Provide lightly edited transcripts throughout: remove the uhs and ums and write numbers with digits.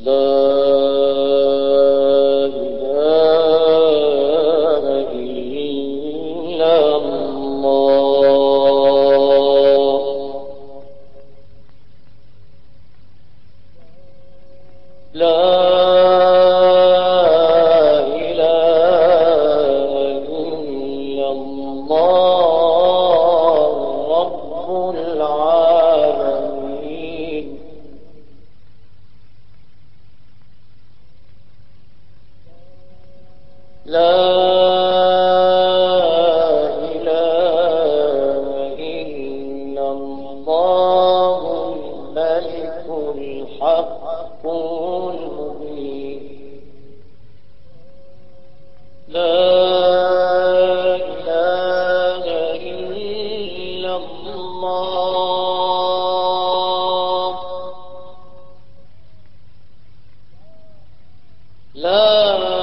لا إله إلا الله. لا إله إلا الله رب العالمين. لا إله إلا الله الملك الحق المبين. لا إله إلا الله. لا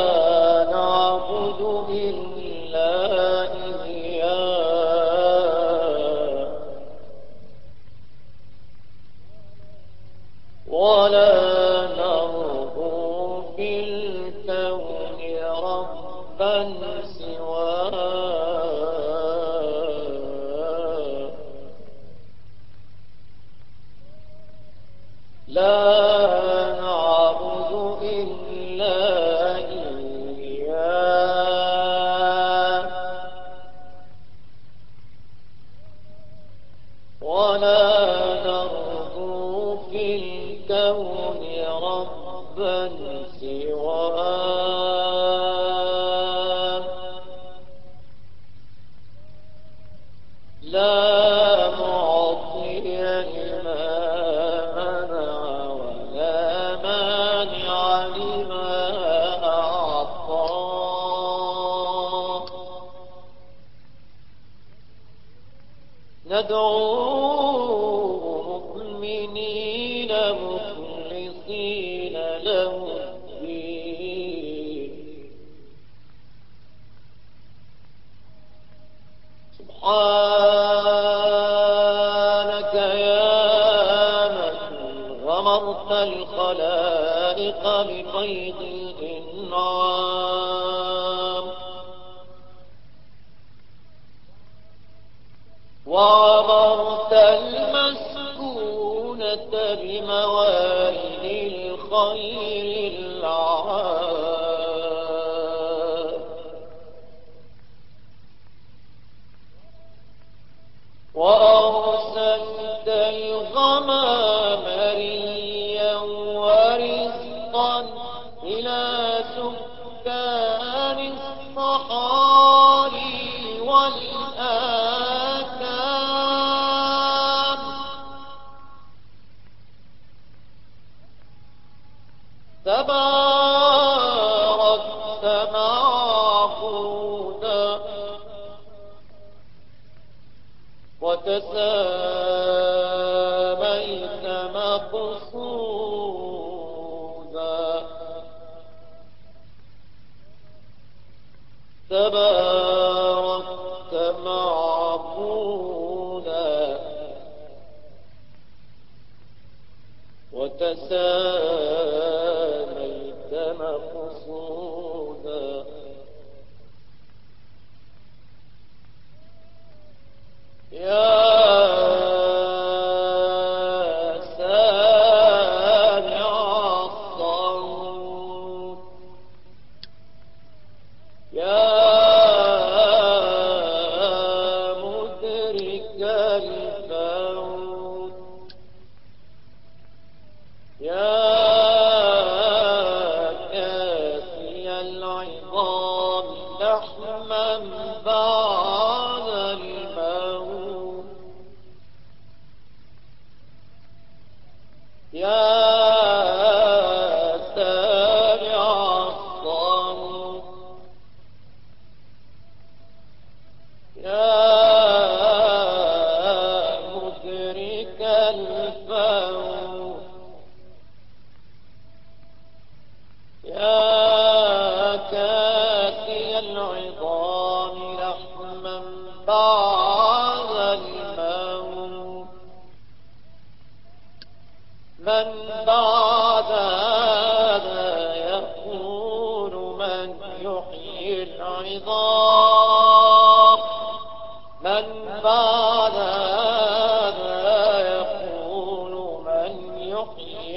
نعبد إلا إياه ولا نرجو في الكون ربا سواه. لا نعبد إلا إياه ولا نرجو في الكون ربا سواه. لا معطي لما منع ولا مانع لما أعطى. ندعو مؤمنين مخلصين له الدين. سبحانك يا من غمرت الخلائق بفيض الإنعام وعمرت المسكونة بموارد الخير العام وأرسلت الغمام ريا ورزقا إلى سكان الصحاري والآكام. تباركت معبودا وتساميت مقصودا. تباركت معبودا وتساميت مقصودا. يا سامع الصوت يا مدرك الموت يا كاسي العظام لحما بعد الموت. يا سامع الصوت يا مدرك الفوت يا كاسي العظام لحما بعد الموت. من بعد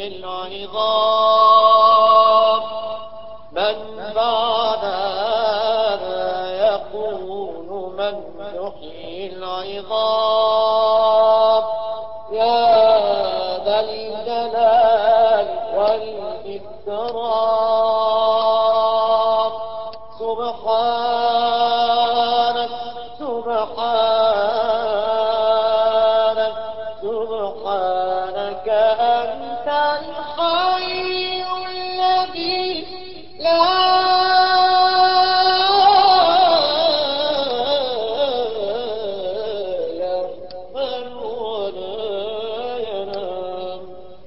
العظام من بعد هذا يقول من يحيي العظام يا ذا الجلال والإكرام سبحانك سبحانك سبحانك أنت الحي الذي لا يغفل ولا ينام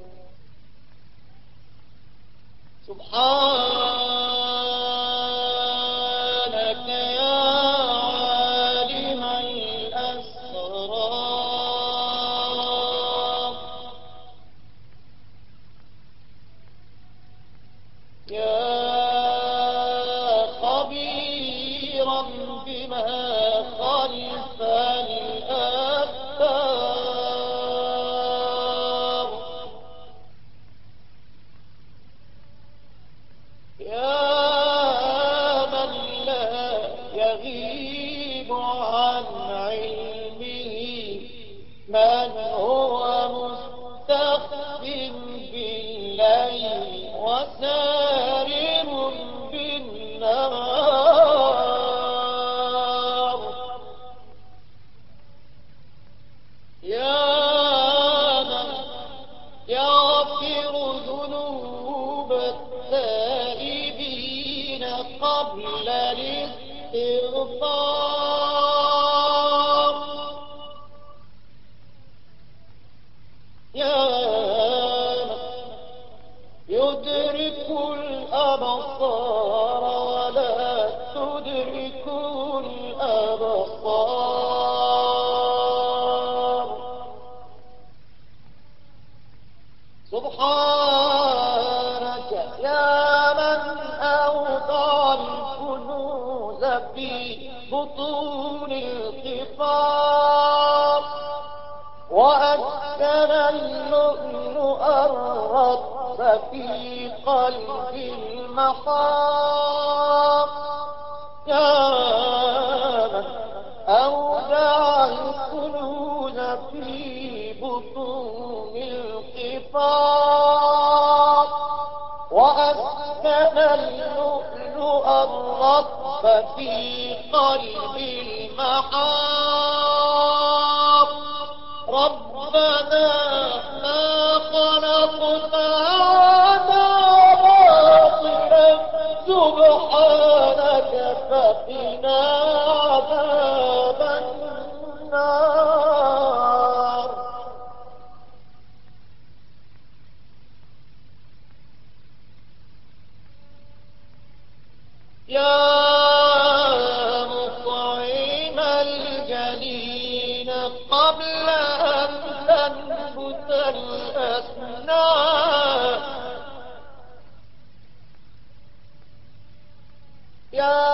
سبحانك يا عالم الأسرار يا خبيرا بما خلف الأبصار يا من لا يغيب عن علمه من هو مستخف بالليل وسارر بالنهار يا من يغفر ذنوب التائبين قبل الاستغفار يا من يدرك الأبصار ولا تدرك الأبصار سبحانك يا من أوضع الكنوز في بطون القفار وأسكن اللؤلؤ الرطب في قلب المحار يا من أودع الكنوز في بطون القفار وأسكن اللؤلؤ الرطب في قلب المحار ربنا ما خلقت هذا باطلا سبحانك فقنا عذاب النار يا مطعم الجنين قبل أن تنبت الأسنان يا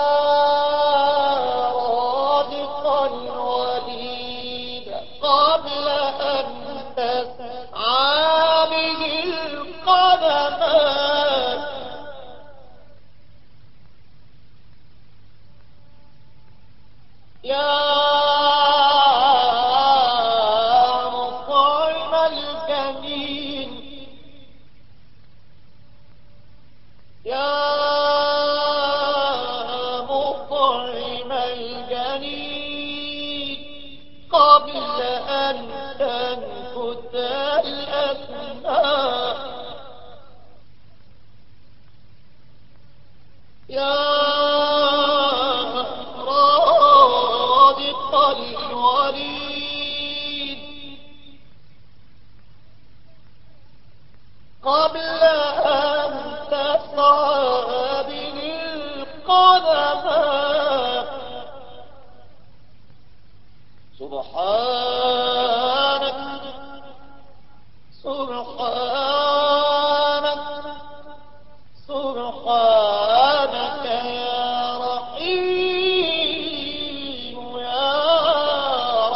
رادق الوليد قبل أن تسعى به القدمان يا مطعم الجنين يا مطعم الجنين قبل أن تنفت الأسماء يا رادق الوريد قبل أن تسعى به القدماء سبحانك سبحانك سبحانك يا رحيم يا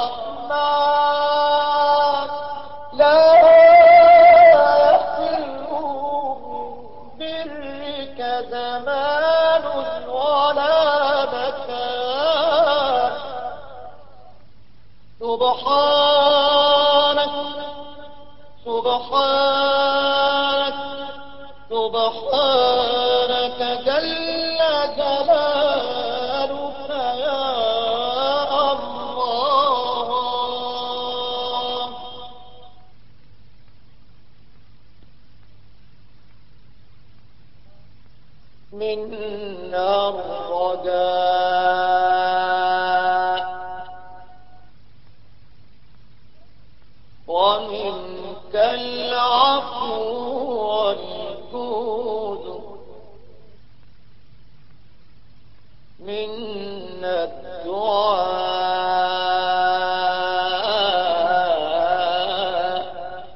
رحمن لا يخلو سبحانك سبحانك سبحانك جل جلالك يا الله. منا الرجاء ومنك العفو والجود، منا الدعاء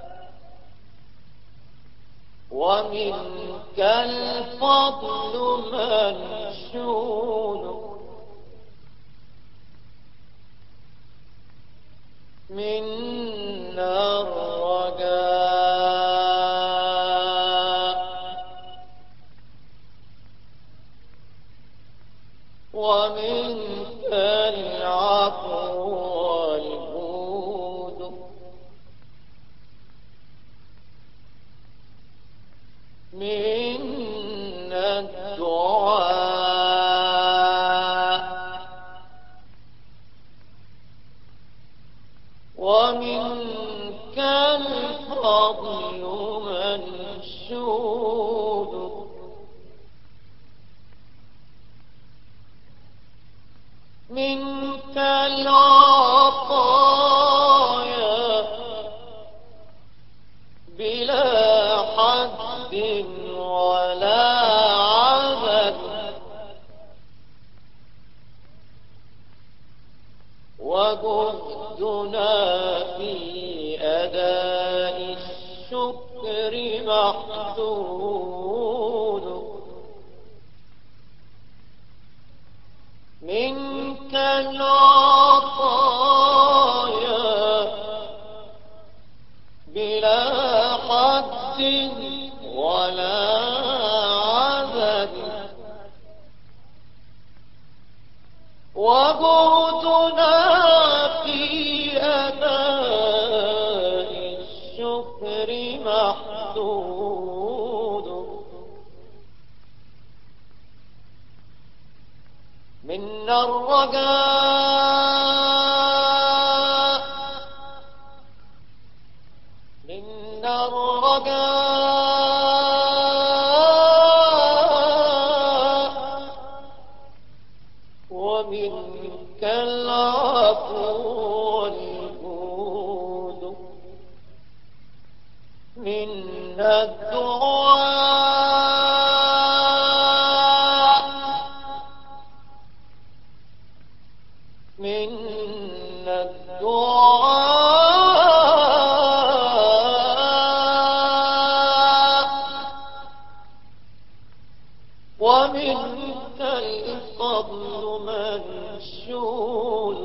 ومنك الفضل منشود، منا الرجاء ومنك العفو والجود، منا الدعاء ومنك الفضل منشود، منك العطايا بلا حد ولا عدد، وجهدنا في أداء الشكر محدود، منك العطايا بلا حد ولا عدد، وجهدنا في أداء الشكر محدود، منا الرجاء منا الرجاء ومنك العفو والجود، منا الدعاء منا الدعاء ومنك الفضل منشود،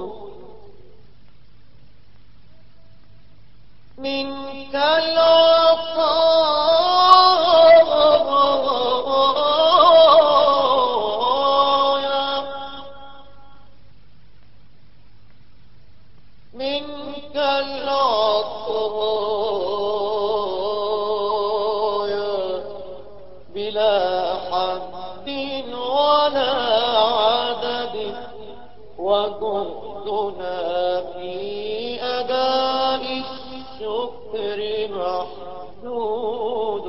منك العطايا منك العطايا بلا حد ولا عدد، وجهدنا في أداء الشكر محدود،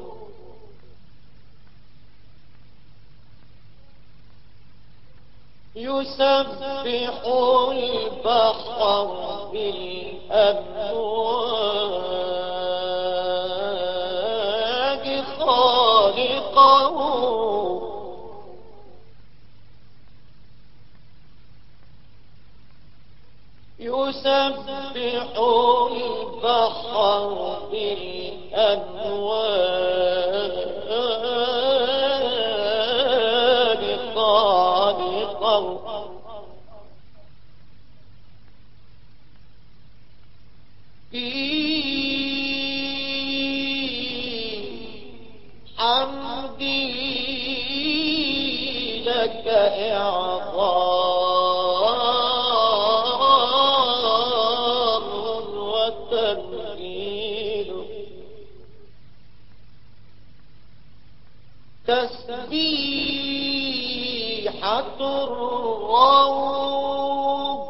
يسبح البحر بالأمواج خالقه، يسبح البحر بالأمواج خالقه، في حمدي لك إعطاء تسبيحة الروح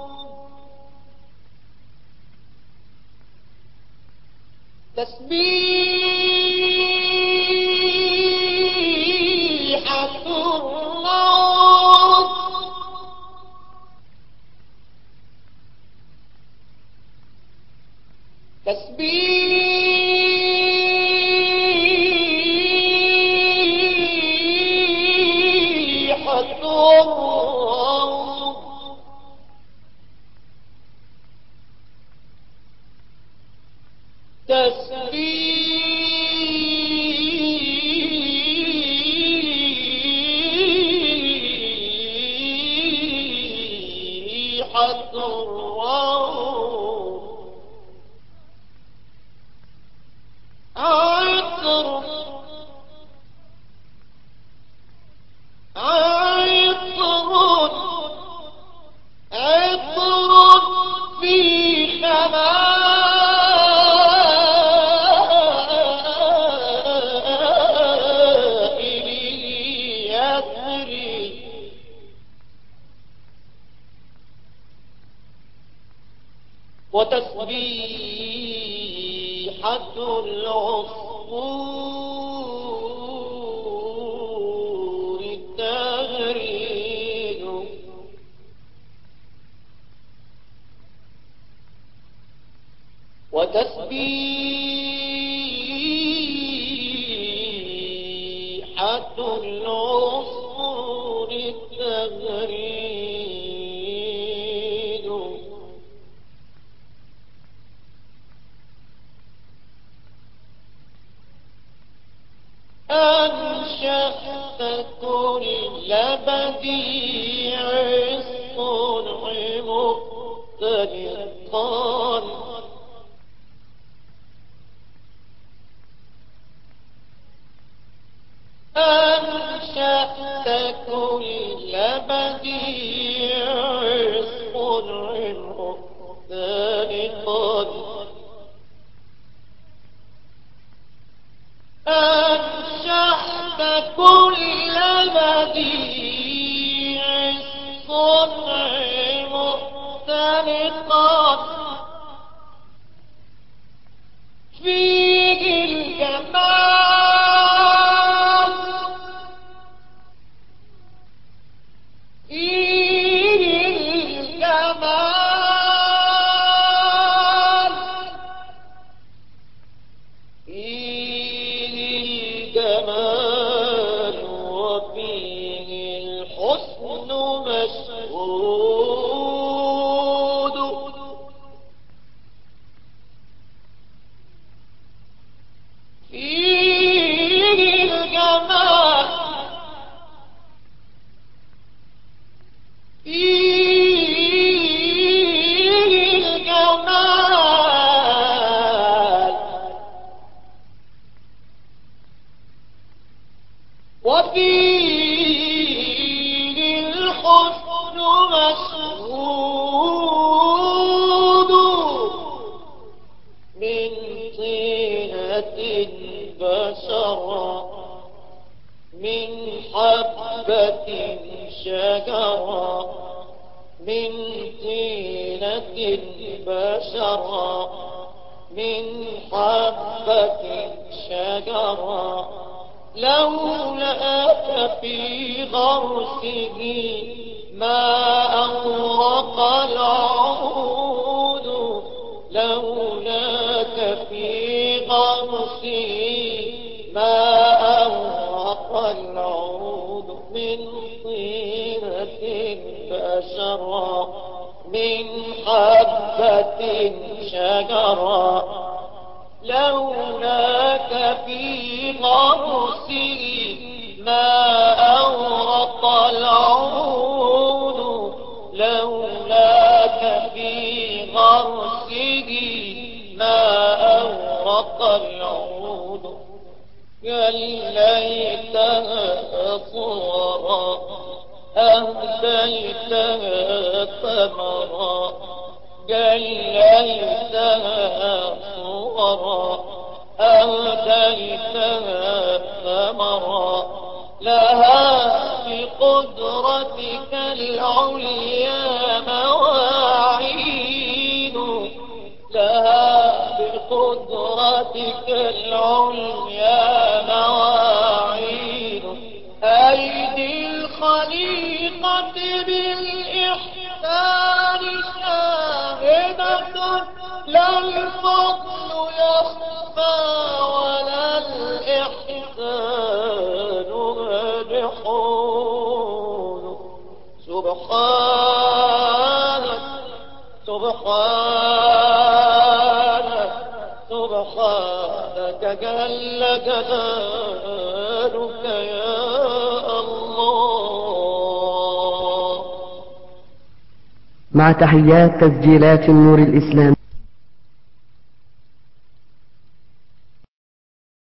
تسبيحة الروح تسبيحة الروح تسبيحة الروح عطر عطر عطر في خمائل يسري وتسبيحة العصفور التغريد وتسبيحة العصفور التغريد أنشأت كل بديع الصنع مختلقا أنشأت كل بديع الصنع مختلقا أنشأت كل بديع الصنع مختلقا فيه الجمال فيه الجمال فيه الجمال وفيه الحسن مشهود فيه الجمال فيه الجمال وفيه الحسن مشهود من طينة بشرا من حبة شجرا من طينة بشرا من حبة شجرا لولاك في غرسه ما أورق العود لولاك في غرسه ما أورق العود من طينة بشرا من حبة شجرا لولاك في غرسه ما أورق العود لولاك في غرسه ما أورق العود يا ليتها صورا أهديتها ثمرا يا ليتها صورا أهديتها ثمرا لها بقدرتك العليا مواعيد، لها بقدرتك العليا مواعيد. أيدي الخليقة بالإحسان شاهدة، لا الفضل يخفى ولا الإحسان مجحول. سبحانك سبحانك سبحانك جل جلالك يا الله. مع تحيات تسجيلات النور الإسلامي.